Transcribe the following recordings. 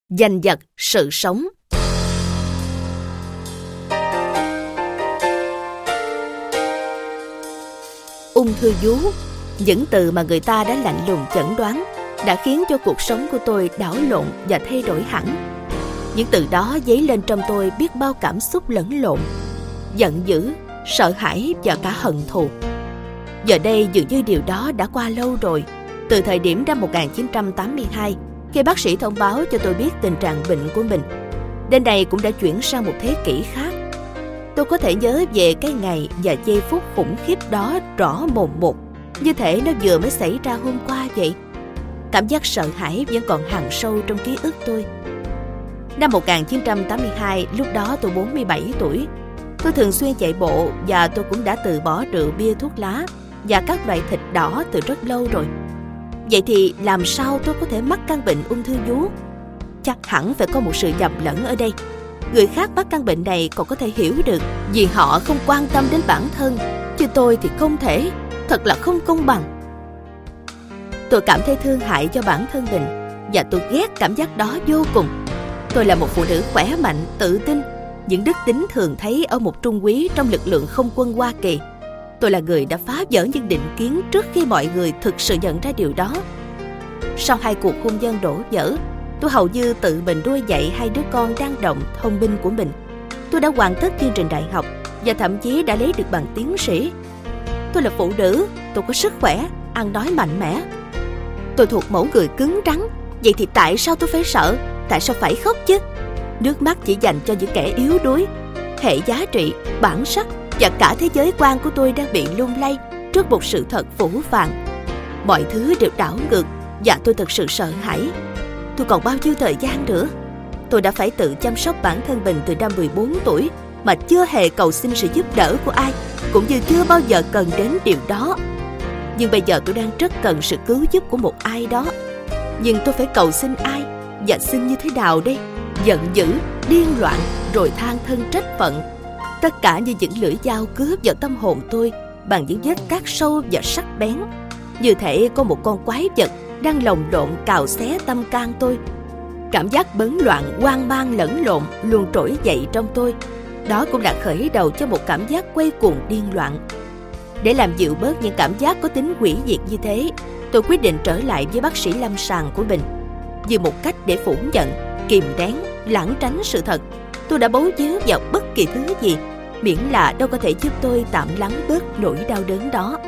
Giành giật sự sống. Ung thư vú, những từ mà người ta đã lạnh lùng chẩn đoán, đã khiến cho cuộc sống của tôi đảo lộn và thay đổi hẳn. Những từ đó dấy lên trong tôi biết bao cảm xúc lẫn lộn: giận dữ, sợ hãi và cả hận thù. Giờ đây dường như điều đó đã qua lâu rồi, từ thời điểm năm 1982, khi bác sĩ thông báo cho tôi biết tình trạng bệnh của mình. Đến đây cũng đã chuyển sang một thế kỷ khác. Tôi có thể nhớ về cái ngày và giây phút khủng khiếp đó rõ mồn một, như thể nó vừa mới xảy ra hôm qua vậy. Cảm giác sợ hãi vẫn còn hằn sâu trong ký ức tôi. Năm 1982, lúc đó tôi 47 tuổi. Tôi thường xuyên chạy bộ và tôi cũng đã từ bỏ rượu bia thuốc lá và các loại thịt đỏ từ rất lâu rồi. Vậy thì làm sao tôi có thể mắc căn bệnh ung thư vú? Chắc hẳn phải có một sự nhầm lẫn ở đây. Người khác mắc căn bệnh này còn có thể hiểu được vì họ không quan tâm đến bản thân, chứ tôi thì không thể. Thật là không công bằng. Tôi cảm thấy thương hại cho bản thân mình và tôi ghét cảm giác đó vô cùng. Tôi là một phụ nữ khỏe mạnh, tự tin, những đức tính thường thấy ở một trung úy trong lực lượng không quân Hoa Kỳ. Tôi là người đã phá vỡ những định kiến trước khi mọi người thực sự nhận ra điều đó. Sau 2 cuộc hôn nhân đổ vỡ, tôi hầu như tự mình nuôi dạy 2 đứa con đang động thông minh của mình. Tôi đã hoàn tất chương trình đại học và thậm chí đã lấy được bằng tiến sĩ. Tôi là phụ nữ, tôi có sức khỏe, ăn nói mạnh mẽ. Tôi thuộc mẫu người cứng rắn. Vậy thì tại sao tôi phải sợ? Tại sao phải khóc chứ? Nước mắt chỉ dành cho những kẻ yếu đuối. Hệ giá trị, bản sắc và cả thế giới quan của tôi đang bị lung lay trước một sự thật phũ phàng. Mọi thứ đều đảo ngược và tôi thật sự sợ hãi. Tôi còn bao nhiêu thời gian nữa? Tôi đã phải tự chăm sóc bản thân mình từ năm 14 tuổi mà chưa hề cầu xin sự giúp đỡ của ai, cũng như chưa bao giờ cần đến điều đó. Nhưng bây giờ tôi đang rất cần sự cứu giúp của một ai đó. Nhưng tôi phải cầu xin ai và xin như thế nào đây? Giận dữ, điên loạn, rồi than thân trách phận. Tất cả như những lưỡi dao cướp vào tâm hồn tôi bằng những vết cắt sâu và sắc bén. Như thể có một con quái vật đang lồng lộn cào xé tâm can tôi. Cảm giác bấn loạn, hoang mang lẫn lộn luôn trỗi dậy trong tôi. Đó cũng là khởi đầu cho một cảm giác quay cuồng điên loạn. Để làm dịu bớt những cảm giác có tính hủy diệt như thế, tôi quyết định trở lại với bác sĩ lâm sàng của mình. Như một cách để phủ nhận, kìm nén, lảng tránh sự thật, tôi đã bấu víu vào bất kỳ thứ gì, miễn là đâu có thể giúp tôi tạm lắng bớt nỗi đau đớn đó.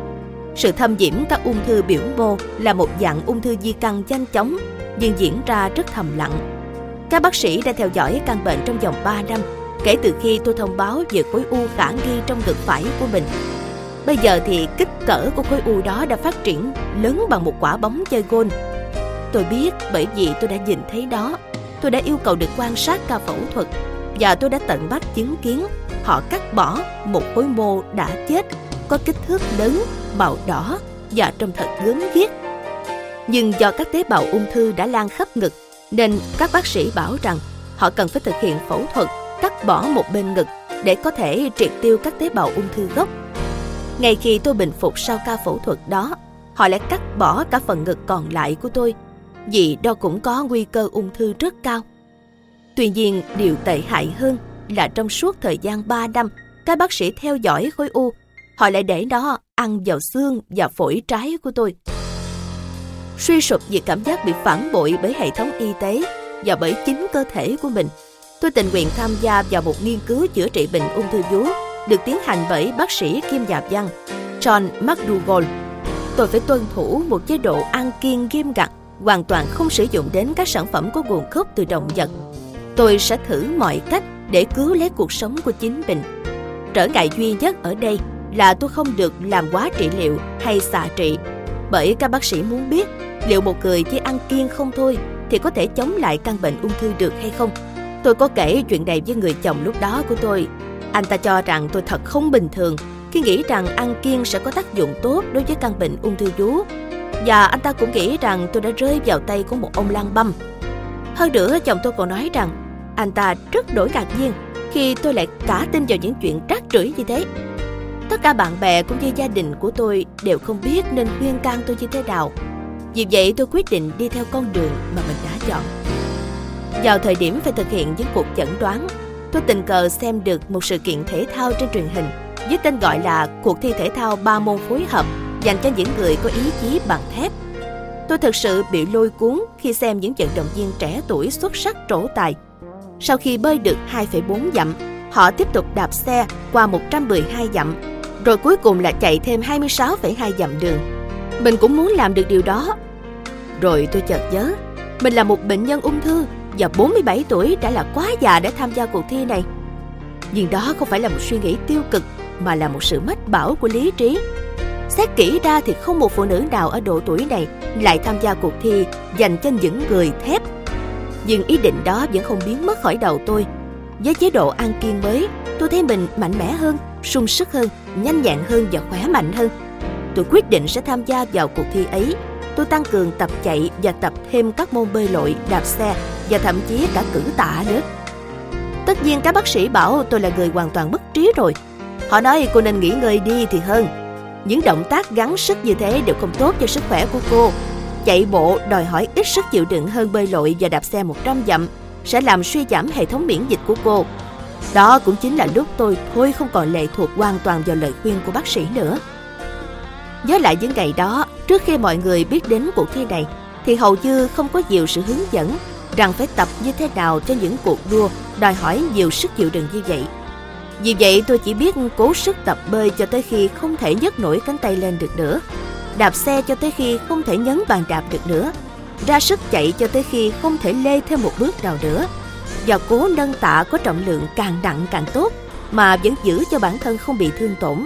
Sự thâm nhiễm các ung thư biểu mô là một dạng ung thư di căn nhanh chóng, nhưng diễn ra rất thầm lặng. Các bác sĩ đã theo dõi căn bệnh trong vòng 3 năm, kể từ khi tôi thông báo về khối u khả nghi trong ngực phải của mình. Bây giờ thì kích cỡ của khối u đó đã phát triển lớn bằng một quả bóng chơi golf. Tôi biết bởi vì tôi đã nhìn thấy đó. Tôi đã yêu cầu được quan sát ca phẫu thuật và tôi đã tận mắt chứng kiến họ cắt bỏ một khối mô đã chết, có kích thước lớn, màu đỏ và trông thật gớm ghiếc. Nhưng do các tế bào ung thư đã lan khắp ngực, nên các bác sĩ bảo rằng họ cần phải thực hiện phẫu thuật cắt bỏ một bên ngực để có thể triệt tiêu các tế bào ung thư gốc. Ngay khi tôi bình phục sau ca phẫu thuật đó, họ lại cắt bỏ cả phần ngực còn lại của tôi, vì đó cũng có nguy cơ ung thư rất cao. Tuy nhiên, điều tệ hại hơn là trong suốt thời gian 3 năm, các bác sĩ theo dõi khối u, họ lại để nó ăn vào xương và phổi trái của tôi. Suy sụp vì cảm giác bị phản bội bởi hệ thống y tế và bởi chính cơ thể của mình, tôi tình nguyện tham gia vào một nghiên cứu chữa trị bệnh ung thư vú được tiến hành bởi bác sĩ kiêm nhà văn John McDougall. Tôi phải tuân thủ một chế độ ăn kiêng nghiêm ngặt, hoàn toàn không sử dụng đến các sản phẩm có nguồn gốc từ động vật. Tôi sẽ thử mọi cách để cứu lấy cuộc sống của chính mình. Trở ngại duy nhất ở đây là tôi không được làm quá trị liệu hay xạ trị, bởi các bác sĩ muốn biết liệu một người chỉ ăn kiêng không thôi thì có thể chống lại căn bệnh ung thư được hay không. Tôi có kể chuyện này với người chồng lúc đó của tôi. Anh ta cho rằng tôi thật không bình thường khi nghĩ rằng ăn kiêng sẽ có tác dụng tốt đối với căn bệnh ung thư vú. Và anh ta cũng nghĩ rằng tôi đã rơi vào tay của một ông lang băm. Hơn nữa, chồng tôi còn nói rằng anh ta rất đổi ngạc nhiên khi tôi lại cả tin vào những chuyện rác rưởi như thế. Tất cả bạn bè cũng như gia đình của tôi đều không biết nên khuyên can tôi như thế nào. Vì vậy tôi quyết định đi theo con đường mà mình đã chọn. Vào thời điểm phải thực hiện những cuộc chẩn đoán, tôi tình cờ xem được một sự kiện thể thao trên truyền hình với tên gọi là cuộc thi thể thao 3 môn phối hợp dành cho những người có ý chí bằng thép. Tôi thực sự bị lôi cuốn khi xem những vận động viên trẻ tuổi xuất sắc trổ tài. Sau khi bơi được 2,4 dặm, họ tiếp tục đạp xe qua 112 dặm, rồi cuối cùng là chạy thêm 26,2 dặm đường. Mình cũng muốn làm được điều đó. Rồi tôi chợt nhớ, mình là một bệnh nhân ung thư và 47 tuổi đã là quá già để tham gia cuộc thi này. Nhưng đó không phải là một suy nghĩ tiêu cực, mà là một sự mách bảo của lý trí. Xét kỹ ra thì không một phụ nữ nào ở độ tuổi này lại tham gia cuộc thi dành cho những người thép. Nhưng ý định đó vẫn không biến mất khỏi đầu tôi. Với chế độ ăn kiêng mới, tôi thấy mình mạnh mẽ hơn, sung sức hơn, nhanh nhẹn hơn và khỏe mạnh hơn. Tôi quyết định sẽ tham gia vào cuộc thi ấy. Tôi tăng cường tập chạy và tập thêm các môn bơi lội, đạp xe và thậm chí cả cử tạ nữa. Tất nhiên các bác sĩ bảo tôi là người hoàn toàn mất trí rồi. Họ nói cô nên nghỉ ngơi đi thì hơn. Những động tác gắng sức như thế đều không tốt cho sức khỏe của cô. Chạy bộ đòi hỏi ít sức chịu đựng hơn bơi lội và đạp xe 100 dặm, sẽ làm suy giảm hệ thống miễn dịch của cô. Đó cũng chính là lúc tôi thôi không còn lệ thuộc hoàn toàn vào lời khuyên của bác sĩ nữa. Nhớ lại những ngày đó, trước khi mọi người biết đến cuộc thi này, thì hầu như không có nhiều sự hướng dẫn rằng phải tập như thế nào cho những cuộc đua đòi hỏi nhiều sức chịu đựng như vậy. Vì vậy tôi chỉ biết cố sức tập bơi cho tới khi không thể nhấc nổi cánh tay lên được nữa, đạp xe cho tới khi không thể nhấn bàn đạp được nữa, ra sức chạy cho tới khi không thể lê thêm một bước nào nữa, và cố nâng tạ có trọng lượng càng nặng càng tốt mà vẫn giữ cho bản thân không bị thương tổn.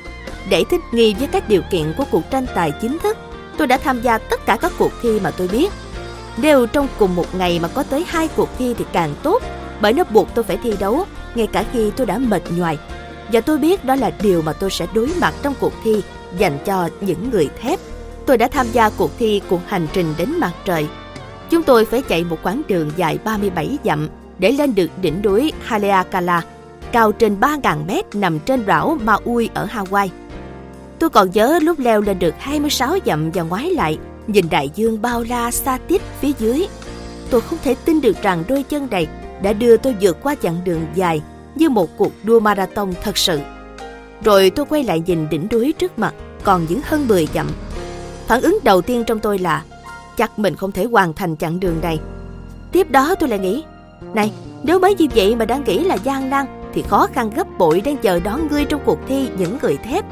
Để thích nghi với các điều kiện của cuộc tranh tài chính thức, tôi đã tham gia tất cả các cuộc thi mà tôi biết. Nếu trong cùng một ngày mà có tới 2 cuộc thi thì càng tốt, bởi nó buộc tôi phải thi đấu ngay cả khi tôi đã mệt nhoài. Và tôi biết đó là điều mà tôi sẽ đối mặt trong cuộc thi dành cho những người thép. Tôi đã tham gia cuộc thi cuộc hành trình đến mặt trời. Chúng tôi phải chạy một quãng đường dài 37 dặm để lên được đỉnh núi Haleakala, cao trên 3.000 mét nằm trên đảo Maui ở Hawaii. Tôi còn nhớ lúc leo lên được 26 dặm và ngoái lại, nhìn đại dương bao la xa tít phía dưới. Tôi không thể tin được rằng đôi chân này đã đưa tôi vượt qua chặng đường dài như một cuộc đua marathon thật sự. Rồi tôi quay lại nhìn đỉnh núi trước mặt, còn những hơn 10 dặm. Phản ứng đầu tiên trong tôi là chắc mình không thể hoàn thành chặng đường này. Tiếp đó tôi lại nghĩ, này, nếu mới như vậy mà đang nghĩ là gian nan thì khó khăn gấp bội đang chờ đón ngươi trong cuộc thi những người thép.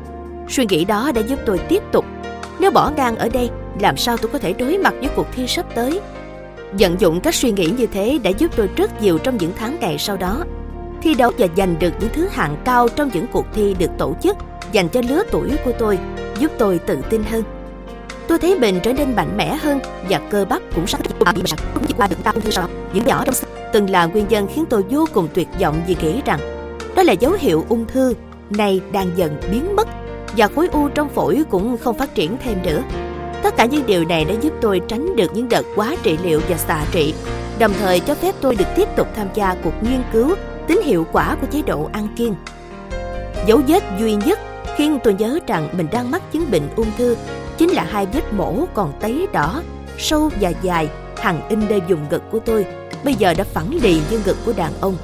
Suy nghĩ đó đã giúp tôi tiếp tục. Nếu bỏ ngang ở đây, làm sao tôi có thể đối mặt với cuộc thi sắp tới? Vận dụng các suy nghĩ như thế đã giúp tôi rất nhiều trong những tháng ngày sau đó. Thi đấu và giành được những thứ hạng cao trong những cuộc thi được tổ chức dành cho lứa tuổi của tôi, giúp tôi tự tin hơn. Tôi thấy mình trở nên mạnh mẽ hơn và cơ bắp cũng sắp qua được ung thư sau. Những nhỏ trong từng là nguyên nhân khiến tôi vô cùng tuyệt vọng vì nghĩ rằng đó là dấu hiệu ung thư này đang dần biến mất và khối u trong phổi cũng không phát triển thêm nữa. Tất cả những điều này đã giúp tôi tránh được những đợt quá trị liệu và xạ trị, đồng thời cho phép tôi được tiếp tục tham gia cuộc nghiên cứu tính hiệu quả của chế độ ăn kiêng. Dấu vết duy nhất khiến tôi nhớ rằng mình đang mắc chứng bệnh ung thư chính là 2 vết mổ còn tấy đỏ, sâu và dài, hằn in nơi vùng ngực của tôi, bây giờ đã phẳng lì như ngực của đàn ông.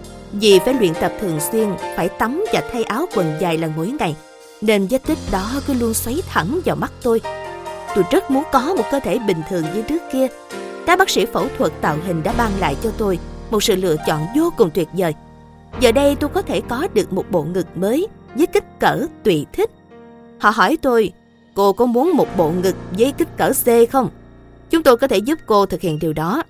Vì phải luyện tập thường xuyên, phải tắm và thay áo quần dài lần mỗi ngày, nên vết tích đó cứ luôn xoáy thẳng vào mắt tôi. Tôi rất muốn có một cơ thể bình thường như trước kia. Các bác sĩ phẫu thuật tạo hình đã ban lại cho tôi một sự lựa chọn vô cùng tuyệt vời. Giờ đây tôi có thể có được một bộ ngực mới với kích cỡ tùy thích. Họ hỏi tôi, cô có muốn một bộ ngực với kích cỡ C không? Chúng tôi có thể giúp cô thực hiện điều đó.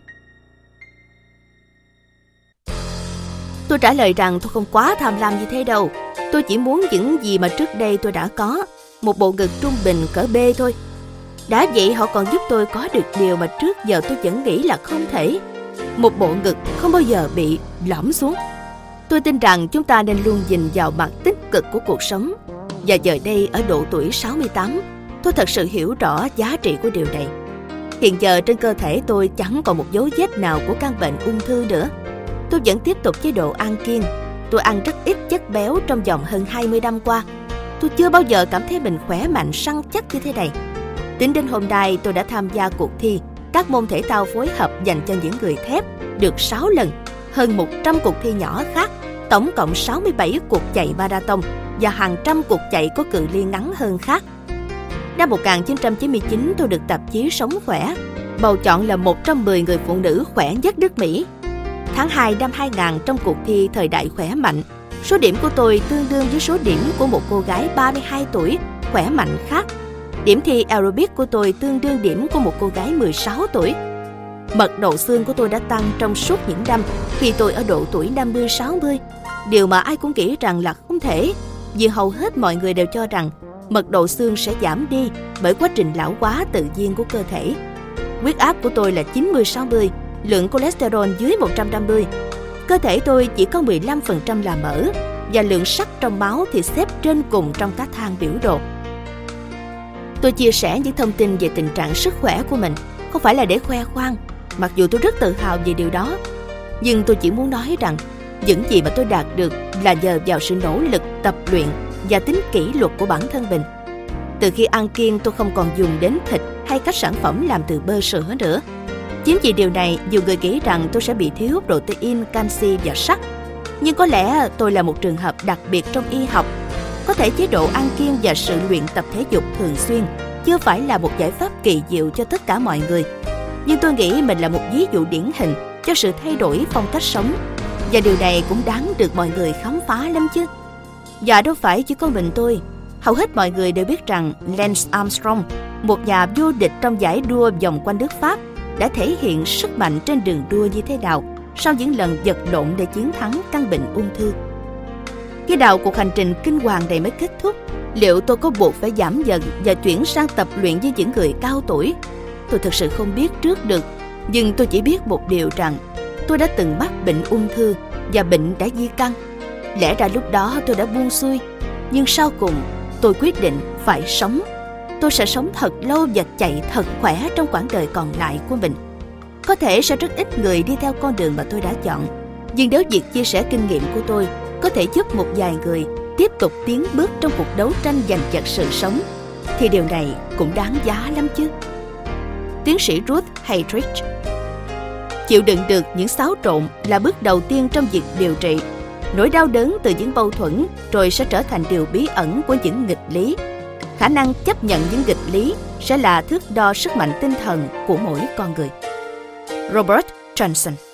Tôi trả lời rằng tôi không quá tham lam như thế đâu. Tôi chỉ muốn những gì mà trước đây tôi đã có, một bộ ngực trung bình cỡ B thôi. Đã vậy họ còn giúp tôi có được điều mà trước giờ tôi vẫn nghĩ là không thể. Một bộ ngực không bao giờ bị lõm xuống. Tôi tin rằng chúng ta nên luôn nhìn vào mặt tích cực của cuộc sống. Và giờ đây ở độ tuổi 68, tôi thật sự hiểu rõ giá trị của điều này. Hiện giờ trên cơ thể tôi chẳng còn một dấu vết nào của căn bệnh ung thư nữa. Tôi vẫn tiếp tục chế độ ăn kiêng. Tôi ăn rất ít chất béo trong vòng hơn 20 năm qua. Tôi chưa bao giờ cảm thấy mình khỏe mạnh săn chắc như thế này. Tính đến hôm nay tôi đã tham gia cuộc thi các môn thể thao phối hợp dành cho những người thép được 6 lần, hơn 100 cuộc thi nhỏ khác, tổng cộng 67 cuộc chạy marathon và hàng trăm cuộc chạy có cự ly ngắn hơn khác. Năm 1999, tôi được tạp chí Sống Khỏe bầu chọn là một trong 10 người phụ nữ khỏe nhất nước Mỹ. Tháng 2 năm 2000, trong cuộc thi Thời đại khỏe mạnh, số điểm của tôi tương đương với số điểm của một cô gái 32 tuổi khỏe mạnh khác. Điểm thi aerobic của tôi tương đương điểm của một cô gái 16 tuổi. Mật độ xương của tôi đã tăng trong suốt những năm khi tôi ở độ tuổi 50-60, điều mà ai cũng nghĩ rằng là không thể, vì hầu hết mọi người đều cho rằng mật độ xương sẽ giảm đi bởi quá trình lão hóa tự nhiên của cơ thể. Huyết áp của tôi là 90-60, lượng cholesterol dưới 150. Cơ thể tôi chỉ có 15% là mỡ, và lượng sắt trong máu thì xếp trên cùng trong các thang biểu đồ. Tôi chia sẻ những thông tin về tình trạng sức khỏe của mình không phải là để khoe khoang, mặc dù tôi rất tự hào về điều đó. Nhưng tôi chỉ muốn nói rằng những gì mà tôi đạt được là nhờ vào sự nỗ lực tập luyện và tính kỷ luật của bản thân mình. Từ khi ăn kiêng, tôi không còn dùng đến thịt hay các sản phẩm làm từ bơ sữa nữa. Chính vì điều này, nhiều người nghĩ rằng tôi sẽ bị thiếu protein, canxi và sắt. Nhưng có lẽ tôi là một trường hợp đặc biệt trong y học. Có thể chế độ ăn kiêng và sự luyện tập thể dục thường xuyên chưa phải là một giải pháp kỳ diệu cho tất cả mọi người. Nhưng tôi nghĩ mình là một ví dụ điển hình cho sự thay đổi phong cách sống. Và điều này cũng đáng được mọi người khám phá lắm chứ. Và đâu phải chỉ có mình tôi. Hầu hết mọi người đều biết rằng Lance Armstrong, một nhà vô địch trong giải đua vòng quanh nước Pháp, đã thể hiện sức mạnh trên đường đua như thế nào sau những lần vật lộn để chiến thắng căn bệnh ung thư. Khi nào cuộc hành trình kinh hoàng này mới kết thúc, liệu tôi có buộc phải giảm dần và chuyển sang tập luyện với những người cao tuổi? Tôi thực sự không biết trước được, nhưng tôi chỉ biết một điều rằng tôi đã từng mắc bệnh ung thư và bệnh đã di căn. Lẽ ra lúc đó tôi đã buông xuôi, nhưng sau cùng tôi quyết định phải sống. Tôi sẽ sống thật lâu và chạy thật khỏe trong quãng đời còn lại của mình. Có thể sẽ rất ít người đi theo con đường mà tôi đã chọn, nhưng nếu việc chia sẻ kinh nghiệm của tôi có thể giúp một vài người tiếp tục tiến bước trong cuộc đấu tranh giành giật sự sống, thì điều này cũng đáng giá lắm chứ. Tiến sĩ Ruth Heydrich. Chịu đựng được những xáo trộn là bước đầu tiên trong việc điều trị. Nỗi đau đớn từ những mâu thuẫn rồi sẽ trở thành điều bí ẩn của những nghịch lý. Khả năng chấp nhận những nghịch lý sẽ là thước đo sức mạnh tinh thần của mỗi con người. Robert Johnson.